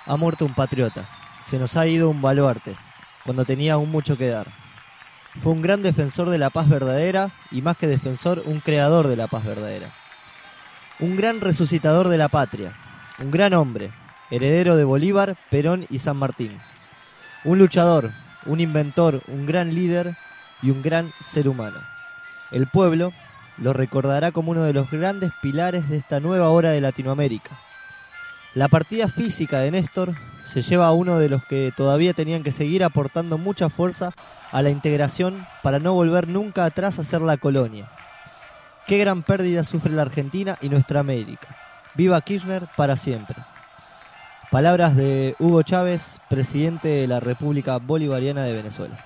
Ha muerto un patriota, se nos ha ido un baluarte, cuando tenía aún mucho que dar. Fue un gran defensor de la paz verdadera y más que defensor, un creador de la paz verdadera. Un gran resucitador de la patria, un gran hombre, heredero de Bolívar, Perón y San Martín. Un luchador, un inventor, un gran líder y un gran ser humano. El pueblo lo recordará como uno de los grandes pilares de esta nueva hora de Latinoamérica. La partida física de Néstor se lleva a uno de los que todavía tenían que seguir aportando mucha fuerza a la integración para no volver nunca atrás a ser la colonia. Qué gran pérdida sufre la Argentina y nuestra América. Viva Kirchner para siempre. Palabras de Hugo Chávez, presidente de la República Bolivariana de Venezuela.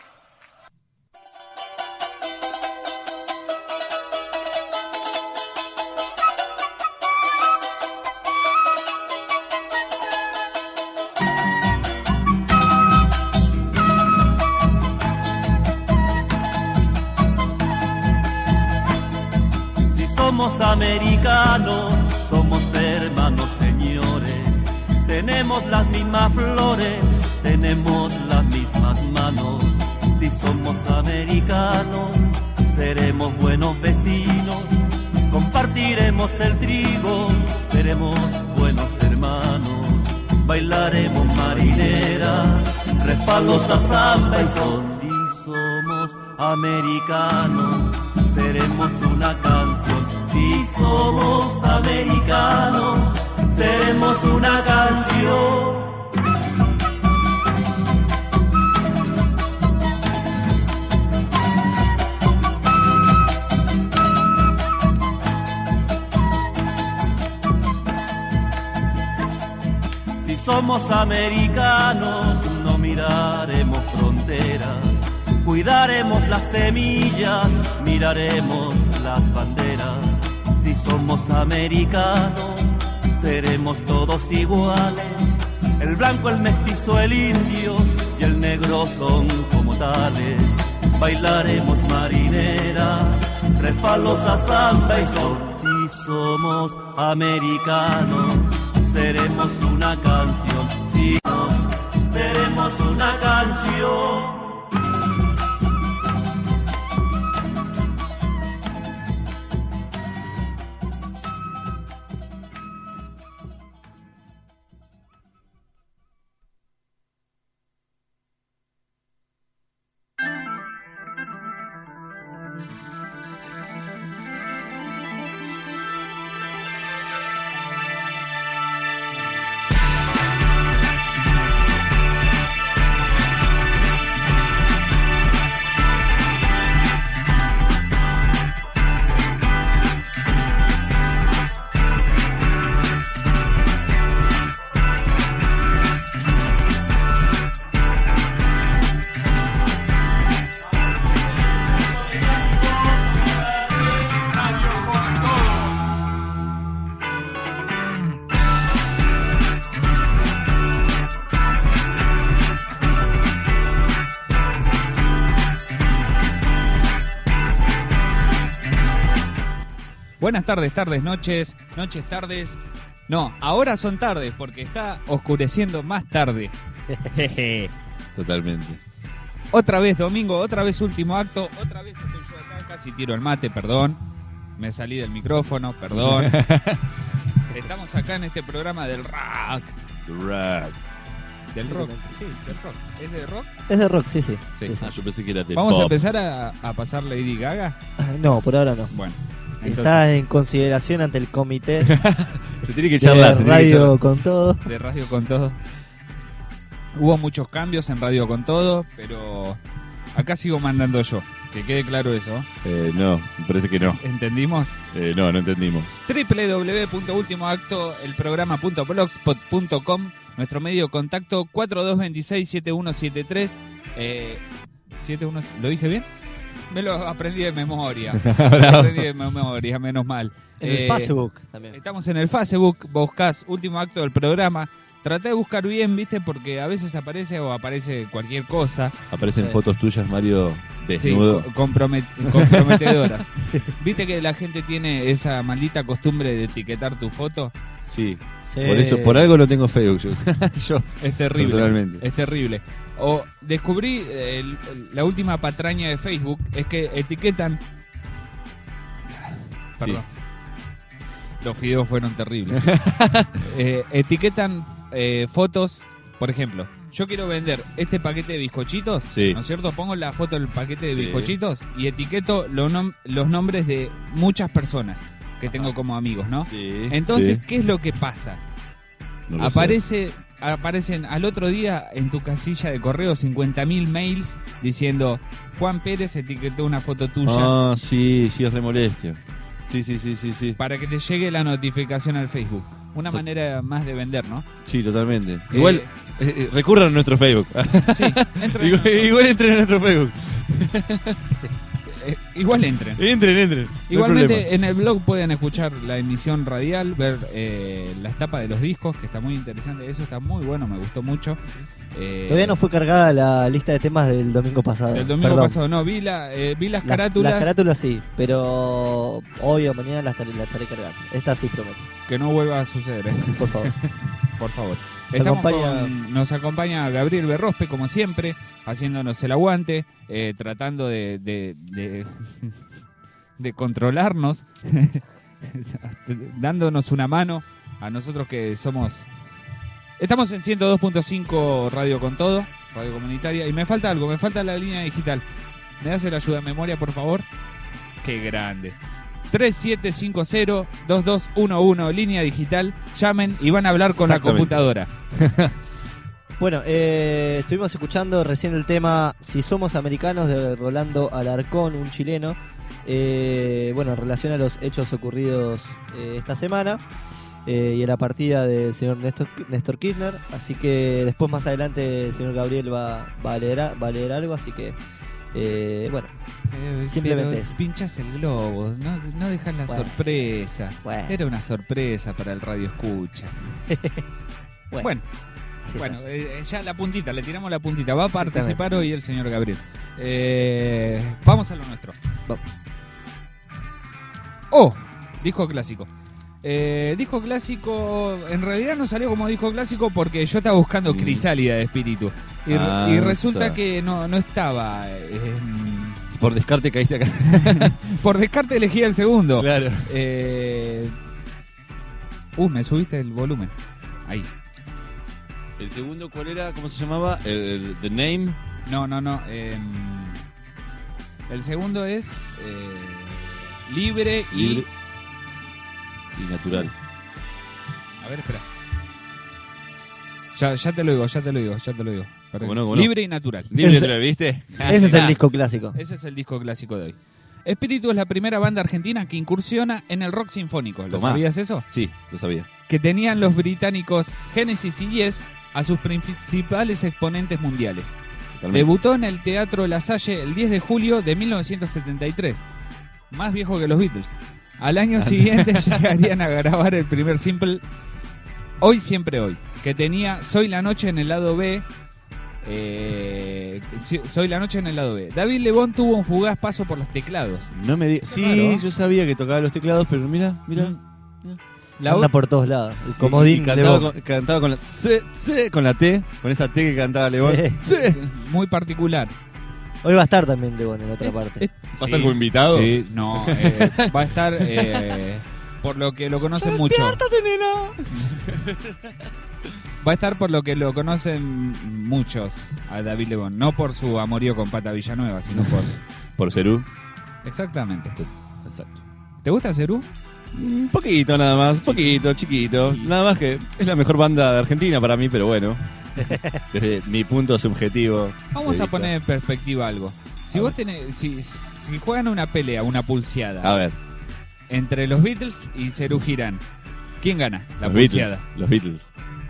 Somos americanos, somos hermanos, señores. Tenemos las mismas flores, tenemos las mismas manos. Si somos americanos, seremos buenos vecinos. Compartiremos el trigo, seremos buenos hermanos. Bailaremos marinera, respaldos a samba y son. Si somos americanos, seremos una canción. Si somos americanos, seremos una canción. Si somos americanos, no miraremos fronteras. Cuidaremos las semillas, miraremos las banderas. Si somos americanos, seremos todos iguales. El blanco, el mestizo, el indio y el negro son como tales. Bailaremos marinera, refalos a samba y son. Si somos americanos, seremos una canción. Si seremos una canción. Buenas tardes, noches, tardes. No, ahora son tardes porque está oscureciendo más tarde. Totalmente. Otra vez domingo, otra vez último acto, otra vez estoy yo acá, casi tiro el mate, perdón. Me salí del micrófono, perdón. Estamos acá en este programa del rock. Del rock, sí, del rock. ¿Es de rock? Es de rock, sí. Yo pensé que era de ¿Vamos pop. a empezar a pasar Lady Gaga? No, por ahora no. Bueno. Entonces, está en consideración ante el comité se tiene que charlar, de Radio Con Todo. De Radio Con Todo. Hubo muchos cambios en Radio Con Todo, pero acá sigo mandando yo. Que quede claro eso. No, me parece que no. ¿Entendimos? No entendimos. www.ultimoacto.elprograma.blogspot.com. Nuestro medio de contacto 4226-7173. 71, ¿lo dije bien? Me lo aprendí de memoria. Menos mal. En el Facebook también. Estamos en el Facebook, buscás Último Acto del Programa. Tratá de buscar bien, ¿viste? Porque a veces aparece cualquier cosa. Aparecen fotos tuyas, Mario, desnudo. Sí, comprometedoras. ¿Viste que la gente tiene esa maldita costumbre de etiquetar tu foto? Sí. Sí. Por eso, por algo no tengo Facebook yo. Es terrible. Personalmente. Es terrible. O descubrí la última patraña de Facebook es que etiquetan. Perdón. Los fideos fueron terribles. Etiquetan fotos, por ejemplo. Yo quiero vender este paquete de bizcochitos, Sí. ¿no es cierto? Pongo la foto del paquete de Sí. bizcochitos y etiqueto los nombres de muchas personas que tengo como amigos, ¿no? Sí. Entonces, Sí. ¿qué es lo que pasa? No lo sé. Aparecen al otro día en tu casilla de correo 50.000 mails diciendo Juan Pérez etiquetó una foto tuya Ah, sí, es re molestia. Sí. para que te llegue la notificación al Facebook. Una Sí. manera más de vender, ¿no? Sí, totalmente. Igual, recurran a nuestro Facebook. Sí, entren. Igual entren a nuestro Facebook. Igual entren. Entren. No hay Igualmente problema. en el blog pueden escuchar la emisión radial, ver las tapas de los discos, que está muy interesante. Eso está muy bueno, me gustó mucho. Todavía no fue cargada la lista de temas del domingo pasado. El domingo Perdón. pasado no, vi las carátulas. Las carátulas sí, pero hoy o mañana las estaré cargando. Esta sí prometo, Que no vuelva a suceder, por favor. por favor. Nos Nos acompaña Gabriel Berrospe, como siempre, haciéndonos el aguante, tratando de controlarnos, dándonos una mano a nosotros que somos... Estamos en 102.5 Radio Con Todo, Radio Comunitaria, y me falta algo, me falta la línea digital. ¿Me das el ayuda a memoria, por favor? ¡Qué grande! 3750-2211, línea digital. Llamen y van a hablar con la Exactamente. computadora. Bueno, estuvimos escuchando recién el tema Si Somos Americanos de Rolando Alarcón, un chileno. Bueno, en relación a los hechos ocurridos esta semana y a la partida del señor Néstor Kirchner. Así que después, más adelante, el señor Gabriel va a leer algo. Así que, bueno, simplemente Pero eso. pinchas el globo, no dejas la Bueno. sorpresa. Bueno. Era una sorpresa para el radio escucha. Bueno, sí, bueno, está. ya la puntita, le tiramos la puntita. Va a Exactamente. participar hoy el señor Gabriel. Vamos a lo nuestro. Vamos. Disco clásico. Disco clásico, en realidad no salió como disco clásico porque yo estaba buscando Crisálida de Espíritu. Y resulta que no estaba. Por descarte caíste acá. Por descarte elegí el segundo. Claro. Me subiste el volumen. Ahí. ¿El segundo cuál era? ¿Cómo se llamaba? El The Name. No. El segundo es Libre y... Libre y natural. A ver, espera. Ya te lo digo. Perdón. ¿Cómo no? Libre y natural. Libre y Ese- natural, ¿viste? Ese es el disco clásico. Ese es el disco clásico de hoy. Espíritu es la primera banda argentina que incursiona en el rock sinfónico. ¿Lo Tomá. sabías eso? Sí, lo sabía. Que tenían los británicos Genesis y Yes a sus principales exponentes mundiales. Totalmente. Debutó en el Teatro La Salle el 10 de julio de 1973. Más viejo que los Beatles. Al año siguiente llegarían a grabar el primer simple Hoy Siempre Hoy, que tenía Soy la Noche en el lado B. Soy la Noche en el lado B. David Lebón tuvo un fugaz paso por los teclados. No me digas. Sí, Raro. yo sabía que tocaba los teclados, pero mira. La Anda o- por todos lados. El comodín Y de cantaba, voz. cantaba con la con la T, con esa T que cantaba Lebón. Sí. Muy particular. Hoy va a estar también Lebón en otra parte. ¿Va a estar como invitado? Sí, no. Va a estar por lo que lo conocen mucho. Va a estar por lo que lo conocen muchos a David Lebón. No por su amorío con Pata Villanueva, sino por... Por Cerú. Exactamente. Exacto. ¿Te gusta Cerú? Un poquito nada más, un poquito, chiquito. Nada más que es la mejor banda de Argentina para mí, pero bueno. Desde mi punto subjetivo. Vamos de a vista. poner en perspectiva algo. Si A vos ver. tenés, si juegan una pelea, una pulseada A ver, entre los Beatles y Cerú Girán, ¿quién gana la los pulseada? Beatles. Los Beatles.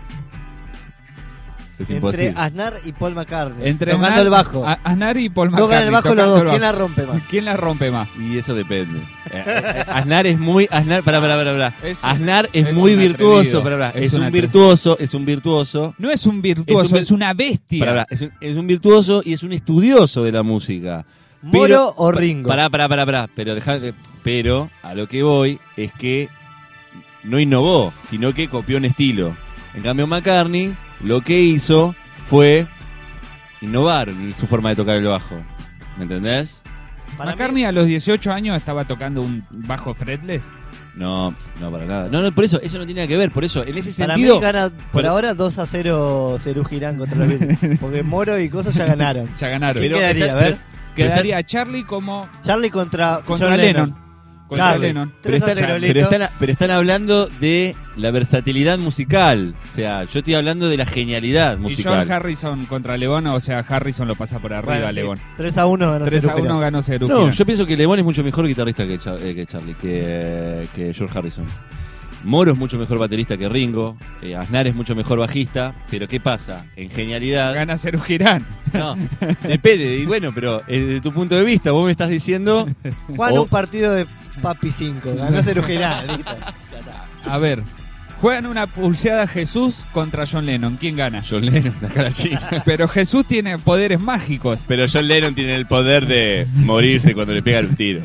Es Entre imposible. Aznar y Paul McCartney. Entre tocando el bajo. Aznar y Paul Tocan McCartney. el bajo los tocando dos. el ¿Quién la bajo. rompe más? ¿Quién la rompe más? Y eso depende. Aznar es muy. Pará. Es- Aznar es es muy un virtuoso. atrevido. Pará. Es Es un un atrevido. virtuoso. Es un virtuoso. No es un virtuoso, es una bestia. Pará. Es un virtuoso y es un estudioso de la música. ¿Moro o Ringo? Pará. Pero a lo que voy es que no innovó, sino que copió un estilo. En cambio, McCartney lo que hizo fue innovar en su forma de tocar el bajo. ¿Me entendés? McCartney a los 18 años estaba tocando un bajo fretless. No, para nada. No, por eso no tiene nada que ver. Por eso, en ese Para sentido. mí gana por ahora 2-0 Serú Girán contra los Beatles. Porque Moro y Cosas ya ganaron. Ya ganaron. ¿Quién Pero quedaría? está- A ver. Quedaría Charlie como Charlie contra John Lennon. Contra Charlie. Lennon. Pero 3-0, listo. pero están hablando de la versatilidad musical. O sea, yo estoy hablando de la genialidad Y musical. George Harrison contra Lebón, o sea, Harrison lo pasa por arriba Bueno, a sí. Lebón. 3-1 ganó 3 Serú a 1 Girán. ganó Serú No, Girán. yo pienso que Lemon es mucho mejor guitarrista que Charlie, que George Harrison. Moro es mucho mejor baterista que Ringo. Aznar es mucho mejor bajista. Pero ¿qué pasa? En genialidad. Gana Serú Girán. No, depende. Y bueno, pero desde tu punto de vista, vos me estás diciendo. Juan Oh. un partido de Papi 5. Ganó Serú Girán. Listo. Ya está. A ver, juegan una pulseada Jesús contra John Lennon. ¿Quién gana? John Lennon, la cara chica. Pero Jesús tiene poderes mágicos. Pero John Lennon tiene el poder de morirse cuando le pegan un tiro.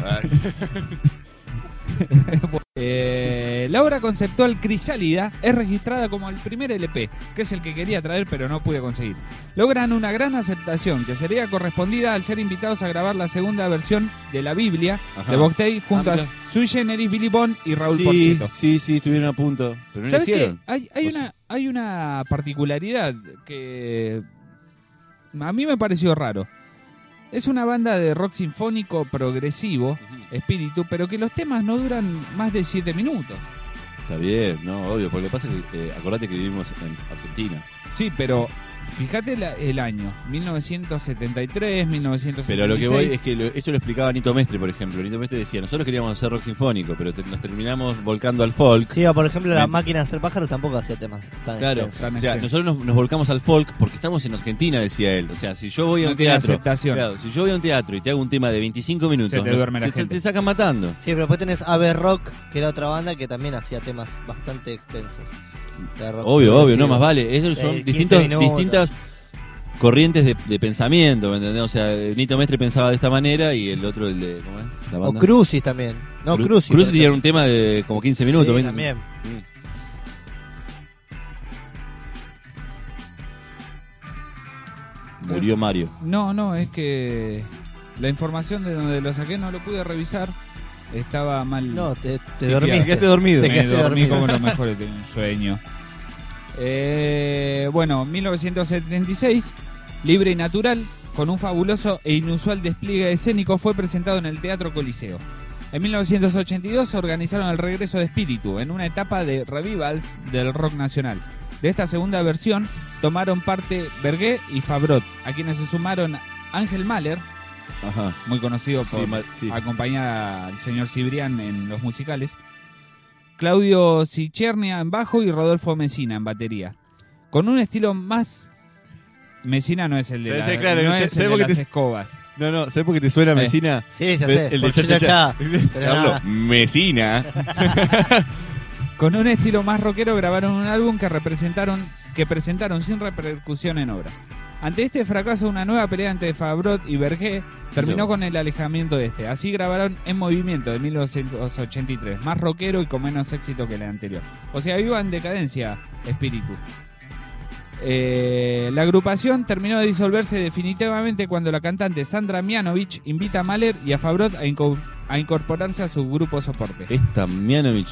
La obra conceptual Crisálida es registrada como el primer LP, que es el que quería traer pero no pude conseguir. Logran una gran aceptación, que sería correspondida al ser invitados a grabar la segunda versión de la Biblia Ajá. de Boctey junto a mira. Sui Generis, Billy Bond y Raúl Sí, Porchetto. sí, estuvieron a punto. Pero no lo ¿Sabes qué? hicieron. Hay una particularidad que a mí me pareció raro. Es una banda de rock sinfónico progresivo, espíritu, pero que los temas no duran más de 7 minutos. Está bien, no, obvio. Porque lo que pasa es que acordate que vivimos en Argentina. Sí, pero fíjate el año, 1973, 1976. Pero lo que voy es que esto lo explicaba Nito Mestre, por ejemplo. Nito Mestre decía, nosotros queríamos hacer rock sinfónico, pero nos terminamos volcando al folk. Sí, o por ejemplo, la Me- máquina de hacer pájaros tampoco hacía temas tan Claro, extensos. Tan o sea, extenso. nosotros nos volcamos al folk porque estamos en Argentina, decía él. O sea, si yo voy a No un tiene teatro, aceptación. claro, si yo voy a un teatro y te hago un tema de 25 minutos, Se te duerme la gente. te sacan matando. Sí, pero después tenés Ave Rock, que era otra banda que también hacía temas bastante extensos. De rock Obvio, progresivo. no más vale. Esos son 15 minutos. distintas corrientes de pensamiento, ¿me entendés? O sea, Nito Mestre pensaba de esta manera y el otro, el de, ¿cómo es? La O banda. Crucis también. No, Crucis. Crucis tenía un tema de como 15 minutos. Sí, 20. también. Murió Mario. No, es que la información de donde lo saqué no lo pude revisar. Estaba mal. No, te Sí, dormiste. quedaste dormido. Te Me quedaste dormí dormido. como lo mejor, tengo un sueño. Bueno, 1976, Libre y Natural, con un fabuloso e inusual despliegue escénico, fue presentado en el Teatro Coliseo. En 1982 organizaron el regreso de Espíritu, en una etapa de revivals del rock nacional. De esta segunda versión tomaron parte Bergué y Fabrot, a quienes se sumaron Ángel Mahler, Ajá. muy conocido por Sí. acompañar al señor Cibrián en los musicales, Claudio Cicernia en bajo y Rodolfo Mesina en batería. Con un estilo más... Mesina no es el de, Sí, claro, no sé- es sé el de porque las te- escobas. No, ¿sabes por qué te suena Mesina? Sí, ya sé. El por de Cha Cha Cha. Pero Hablo, nada. Mesina. Con un estilo más rockero grabaron un álbum que presentaron sin repercusión en obra. Ante este fracaso, una nueva pelea entre Fabrot y Berger terminó No. con el alejamiento de este. Así grabaron En Movimiento de 1983, más rockero y con menos éxito que el anterior. O sea, iba en decadencia Espíritu. La agrupación terminó de disolverse definitivamente cuando la cantante Sandra Mianovich invita a Mahler y a Fabrot a incorporarse a su grupo soporte. Esta Mianovich.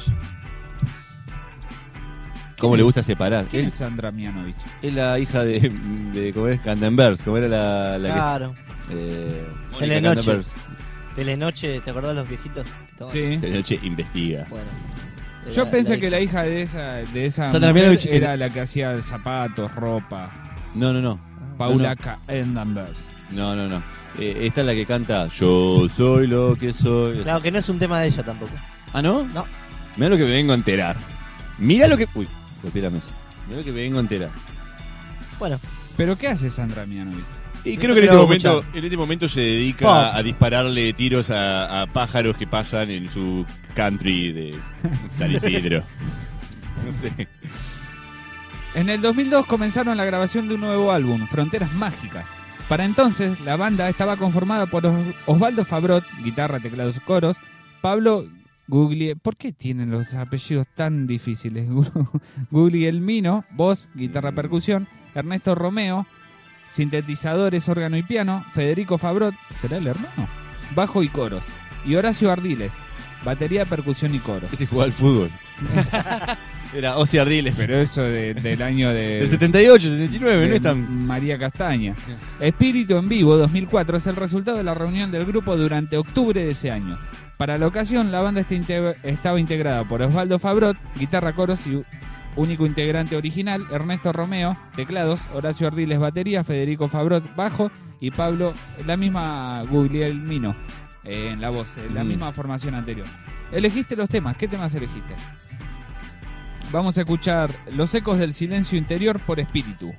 ¿Cómo le gusta separar? ¿Quién Él es Sandra Mianovich? es la hija de ¿cómo es? Candenbergs. ¿Cómo era la Claro. que... Mónica Telenoche. Candenbergs. Telenoche, ¿te acordás de los viejitos? Estaban- Sí. Telenoche investiga. Bueno. Yo Era pensé que hija. la hija de esa Sandra mujer Mianovich era la que hacía zapatos, ropa. No. Paula Candenbergs. No. Esta es la que canta Yo soy lo que soy. Claro que no es un tema de ella tampoco. ¿Ah, no? No. Mira lo que me vengo a enterar. Mira lo que... Uy, golpeé la mesa. Mira lo que me vengo a enterar. Bueno, ¿Pero qué hace Sandra Mianovich? Y No creo te que quiero escuchar. en este momento se dedica Pop. a dispararle tiros a pájaros que pasan en su country de San Isidro. No sé. En el 2002 comenzaron la grabación de un nuevo álbum, Fronteras Mágicas. Para entonces, la banda estaba conformada por Osvaldo Fabrot, guitarra, teclados, coros, Pablo ¿Por qué tienen los apellidos tan difíciles? Guglielmino, voz, guitarra, percusión. Ernesto Romeo, sintetizadores, órgano y piano. Federico Fabrot, ¿será el hermano? Bajo y coros. Y Horacio Ardiles, batería, percusión y coros. Ese jugaba al fútbol. Era Ozzy Ardiles. Pero eso del año de... Del 78, 79, no es tan... María Castaña. Espíritu en Vivo 2004 es el resultado de la reunión del grupo durante octubre de ese año. Para la ocasión, la banda estaba integrada por Osvaldo Fabrot, guitarra, coros y único integrante original, Ernesto Romeo, teclados, Horacio Ardiles, batería, Federico Fabrot, bajo y Pablo, la misma Guglielmino, en la voz, la misma formación anterior. Elegiste los temas, ¿qué temas elegiste? Vamos a escuchar Los ecos del silencio interior por Espíritu.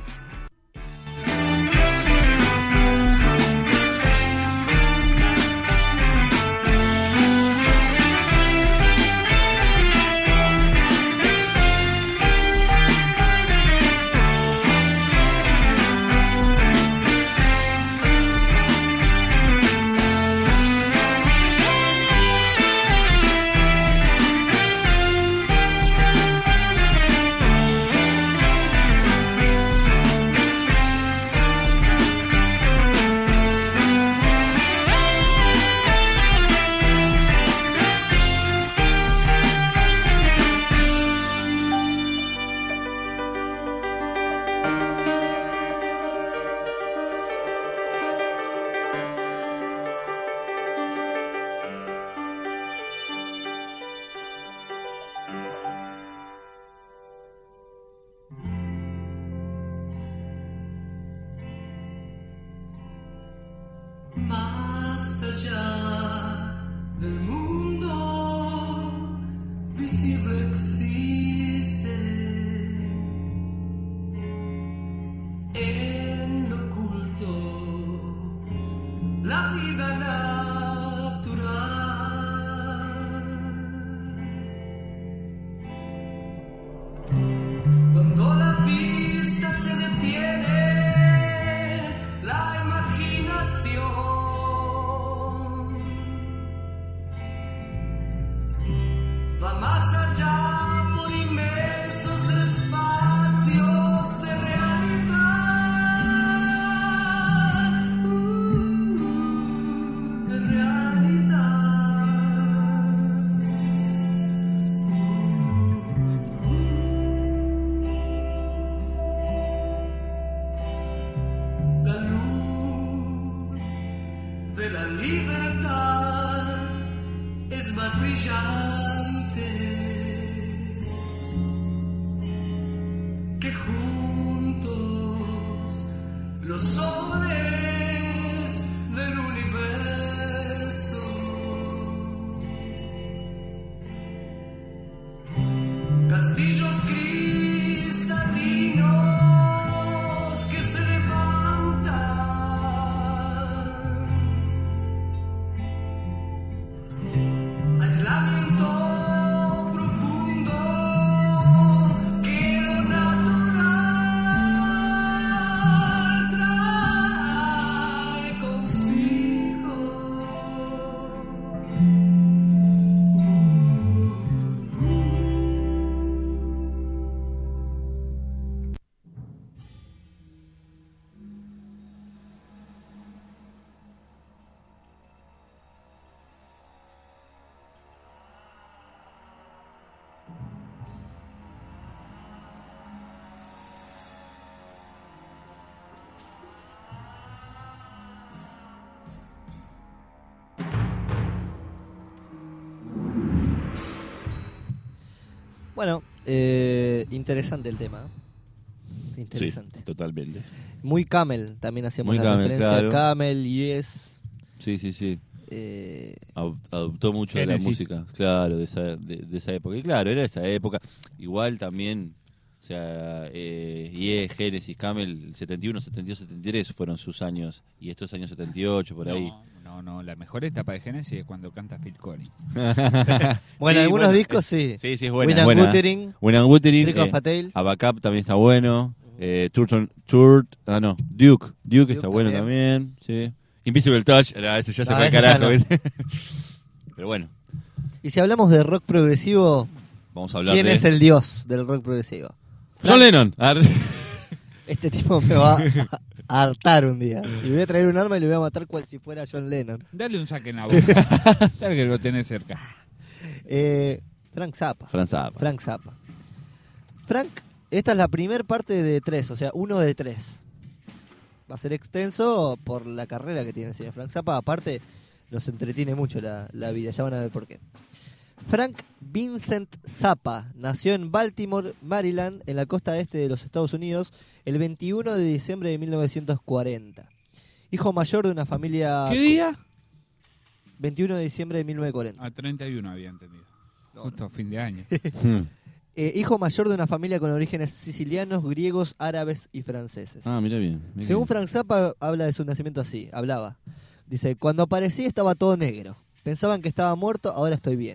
Más allá del mundo visible existe en lo oculto la vida natural. Cuando la vista se detiene, la imaginación va más allá por inmensos espacios de realidad, de realidad. La luz de la libertad es más brillante que juntos los soles del universo. Castillos cristalinos que se levantan, aislamiento profundo que lo natural trae consigo. Bueno, interesante el tema. Interesante. Sí, totalmente. Muy Camel, también hacíamos Muy la Camel, referencia. claro. Camel, Yes. Sí, sí, sí. eh, Adoptó mucho de la Genesis. música, claro, de esa época. Y claro, era esa época. Igual también, o sea, Genesis, Camel, el 71, 72, 73 fueron sus años. Y estos años 78, por ahí. No, la mejor etapa de Genesis es cuando canta Phil Collins. bueno, Sí, algunos bueno, discos sí. Sí, sí, es Win buena. and buena. Wuthering, Win and Wuthering, Trick of a Tale. Abacab también está bueno. Duke está bueno también. Sí. Invisible Touch, ese ya se No, fue al ese ya carajo. no. ¿viste? Pero bueno. Y si hablamos de rock progresivo, Vamos a hablar ¿quién de es el dios del rock progresivo? John Lennon. Este tipo me va a hartar un día. Y voy a traer un arma y le voy a matar cual si fuera John Lennon. Dale un saque en la boca. Dale que lo tenés cerca. Frank Zappa. Frank Zappa. Frank Zappa. Frank, esta es la primera parte de 3, o sea, 1 de 3. Va a ser extenso por la carrera que tiene el señor Frank Zappa. Aparte, nos entretiene mucho la vida, ya van a ver por qué. Frank Vincent Zappa nació en Baltimore, Maryland, en la costa este de los Estados Unidos, el 21 de diciembre de 1940. Hijo mayor de una familia... ¿Qué día? 21 de diciembre de 1940. A 31 había entendido. No, Justo fin de año. Hijo mayor de una familia con orígenes sicilianos, griegos, árabes y franceses. Ah, mira bien. Según Frank Zappa, habla de su nacimiento así, hablaba. Dice, cuando aparecí estaba todo negro. Pensaban que estaba muerto, ahora estoy bien.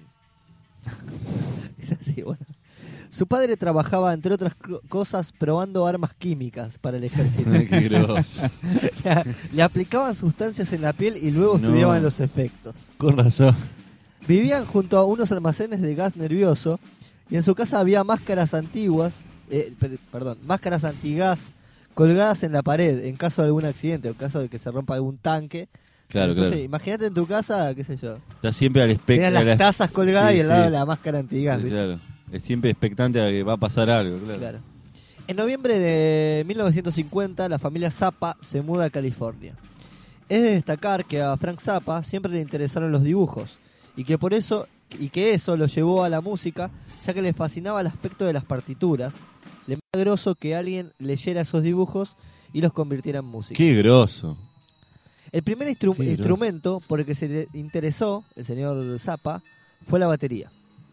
Es así, bueno. Su padre trabajaba, entre otras cosas, probando armas químicas para el ejército. Qué grosso. Le aplicaban sustancias en la piel y luego No. estudiaban los efectos. Con razón. Vivían junto a unos almacenes de gas nervioso y en su casa había máscaras antiguas, máscaras antigas colgadas en la pared en caso de algún accidente o en caso de que se rompa algún tanque. Claro, Entonces, claro. imagínate en tu casa, qué sé yo, Está siempre al espectro. tenías las tazas colgadas Sí, y al lado sí. la máscara antigas. ¿viste? Claro. Es siempre expectante a que va a pasar algo, claro. Claro. En noviembre de 1950, la familia Zappa se muda a California. Es de destacar que a Frank Zappa siempre le interesaron los dibujos y que eso lo llevó a la música, ya que le fascinaba el aspecto de las partituras. Le más groso que alguien leyera esos dibujos y los convirtiera en música. Qué grosso. El primer Qué groso. instrumento por el que se le interesó el señor Zappa fue la batería.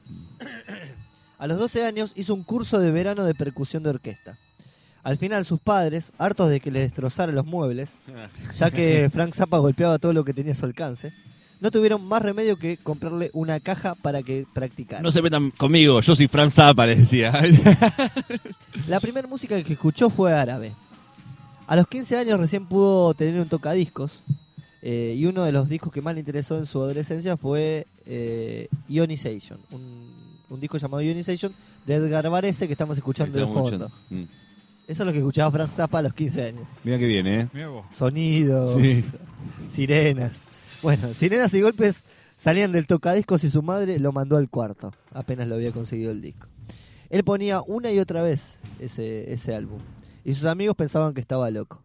A los 12 años hizo un curso de verano de percusión de orquesta. Al final sus padres, hartos de que le destrozaran los muebles, ya que Frank Zappa golpeaba todo lo que tenía a su alcance, no tuvieron más remedio que comprarle una caja para que practicara. No se metan conmigo, yo soy Frank Zappa, les decía. La primera música que escuchó fue árabe. A los 15 años recién pudo tener un tocadiscos, y uno de los discos que más le interesó en su adolescencia fue Ionization, un disco llamado Ionization de Edgar Varese que estamos escuchando de fondo. Eso es lo que escuchaba Frank Zappa a los 15 años. Mira que bien, ¿eh? Mirá vos. Sonidos, Sí. sirenas. Bueno, sirenas y golpes salían del tocadiscos y su madre lo mandó al cuarto, apenas lo había conseguido el disco. Él ponía una y otra vez ese álbum, y sus amigos pensaban que estaba loco.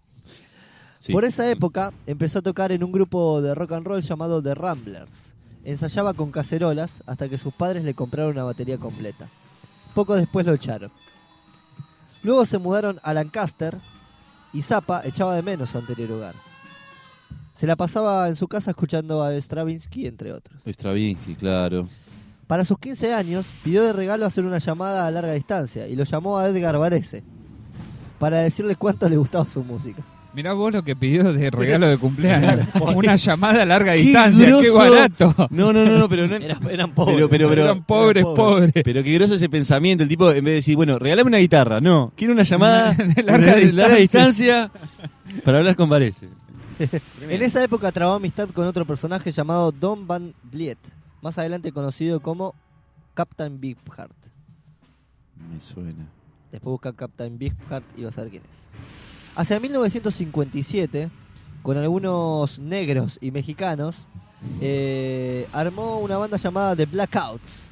Sí. Por esa época empezó a tocar en un grupo de rock and roll llamado The Ramblers. Ensayaba con cacerolas hasta que sus padres le compraron una batería completa. Poco después lo echaron. Luego se mudaron a Lancaster y Zappa echaba de menos su anterior hogar. Se la pasaba en su casa escuchando a Stravinsky, entre otros. Stravinsky, claro. Para sus 15 años pidió de regalo hacer una llamada a larga distancia y lo llamó a Edgar Varese para decirle cuánto le gustaba su música. Mirá vos lo que pidió de regalo de cumpleaños. Claro. Una llamada a larga ¡Qué distancia. ¡Qué groso! barato! No, pero no. Eran pobres. Pero- Eran pobres, pobres. Pero qué groso ese pensamiento, el tipo en vez de decir, bueno, regálame una guitarra, no, quiero una llamada De larga distancia para hablar con Varese. En esa época trabó amistad con otro personaje llamado Don Van Vliet, más adelante conocido como Captain Beefheart. Me suena. Después busca Captain Beefheart y vas a ver quién es. Hacia 1957, con algunos negros y mexicanos, armó una banda llamada The Blackouts.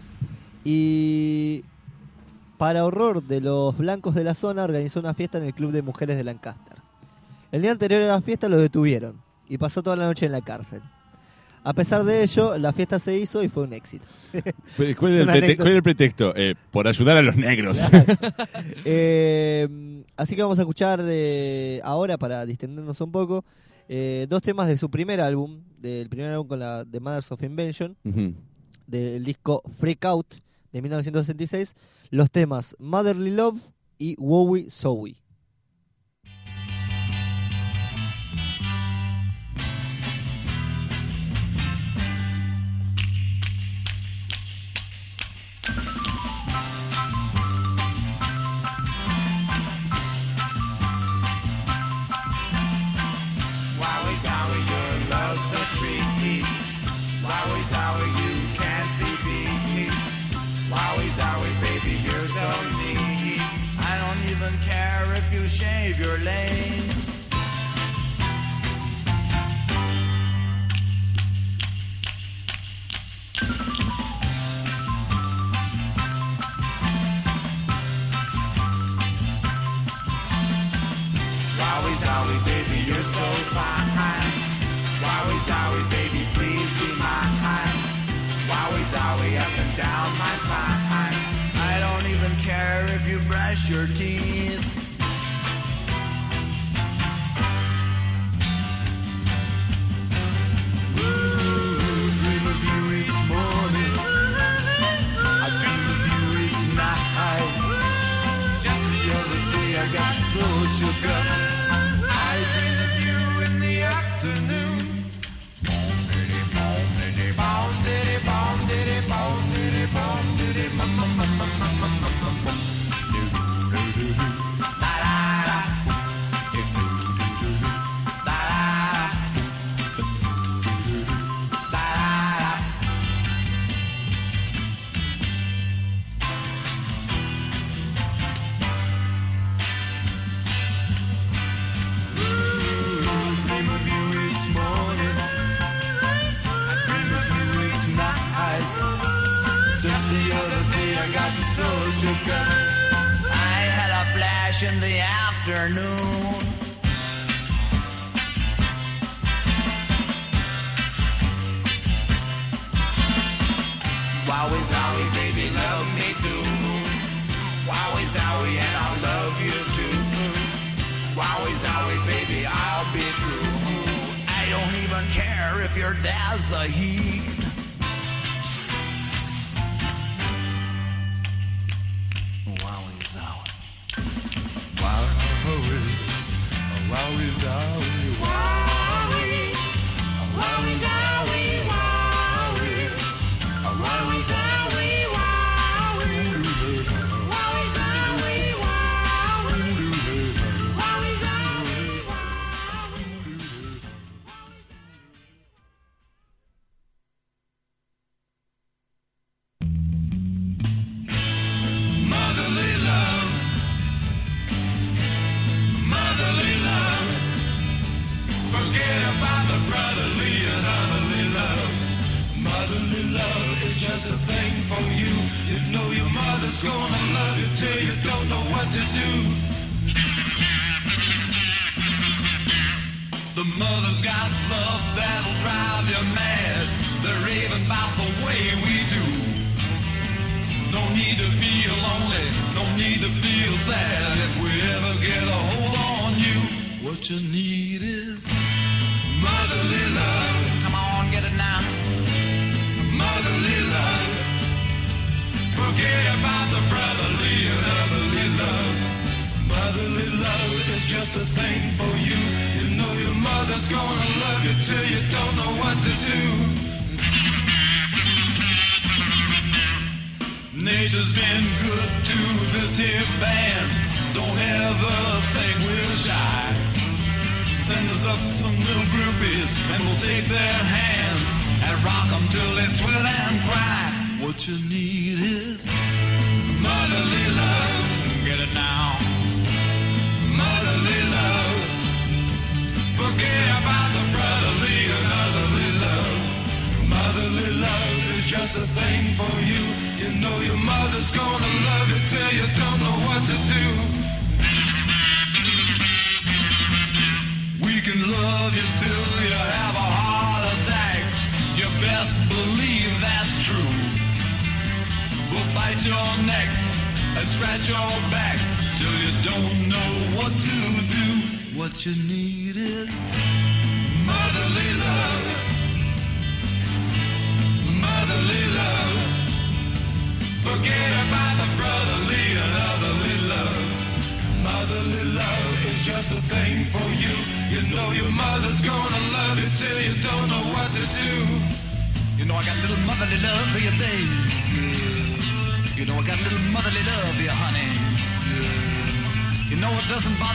Y para horror de los blancos de la zona, organizó una fiesta en el club de mujeres de Lancaster. El día anterior a la fiesta lo detuvieron y pasó toda la noche en la cárcel. A pesar de ello, la fiesta se hizo y fue un éxito. ¿Cuál Es una anécdota. es el pretexto? Por ayudar a los negros. Así que vamos a escuchar ahora, para distendernos un poco, dos temas de su primer álbum, del primer álbum con la The Mothers of Invention, Ujú. del disco Freak Out de 1966, los temas Motherly Love y Wowie Zowie. Wowie zowie, your love's so tricky. Wowie zowie, you can't be even care if you shave your legs. Wowie zowie, baby, you're so fine. Wowie zowie, baby, please be mine. Wowie zowie, up and down my spine. I don't even care if you brush your teeth. Ooh, dream of you each morning. I dream of you each night. Just the other day I got so shook up. I dream of you in the afternoon. Bom diddy bom diddy bom diddy bom diddy bom bom bom bom bom bom bom bom bom. La la la. La la la. La la la. Ooh, dream of you each morning. I dream of you each night. Just the other day I got so shook up. I had a flash in the afternoon. Wowie zowie, baby, love me too. Wowie zowie, and I'll love you too. Wowie zowie, baby, I'll be true. I don't even care if your dad's the heat. Wowie zowie. Wowie. Wowie zowie. Wowie. Wowie zowie. Wowie. Wowie zowie. Wowie. Wowie zowie. Wowie. Motherly love. Motherly love. Forget about the brotherly and otherly love. Motherly love is just a thing for you. You know your mother's gonna love you till you don't know what to do. The mother's got love that'll drive you mad. They're raving about the way we do. No need to feel lonely, no need to feel sad. If we ever get a hold on you, what you need is motherly love. Come on, get it now. Motherly love. Forget about the brotherly and otherly love. Motherly love is just a thing for you. You know your mother's gonna love you till you don't know what to do. Nature's been good to this here band. Don't ever think we're shy. Send us up some little groupies and we'll take their hands and rock them till they sweat and cry. What you need is motherly love. Get it now. Motherly love. Forget about the brotherly and otherly love. Motherly love is just a thing for you. You know your mother's gonna love you till you don't know what to do. We can love you till you have a heart attack. You best believe that's true. We'll bite your neck and scratch your back till you don't know what to do. What you need is motherly love. Motherly love. Forget about the brotherly and otherly love. Motherly love is just a thing for you. You know your mother's gonna love you till you don't know what to do. You know I got a little motherly love for you, babe. Yeah. You know I got a little motherly love for you, honey. Yeah. You know it doesn't bother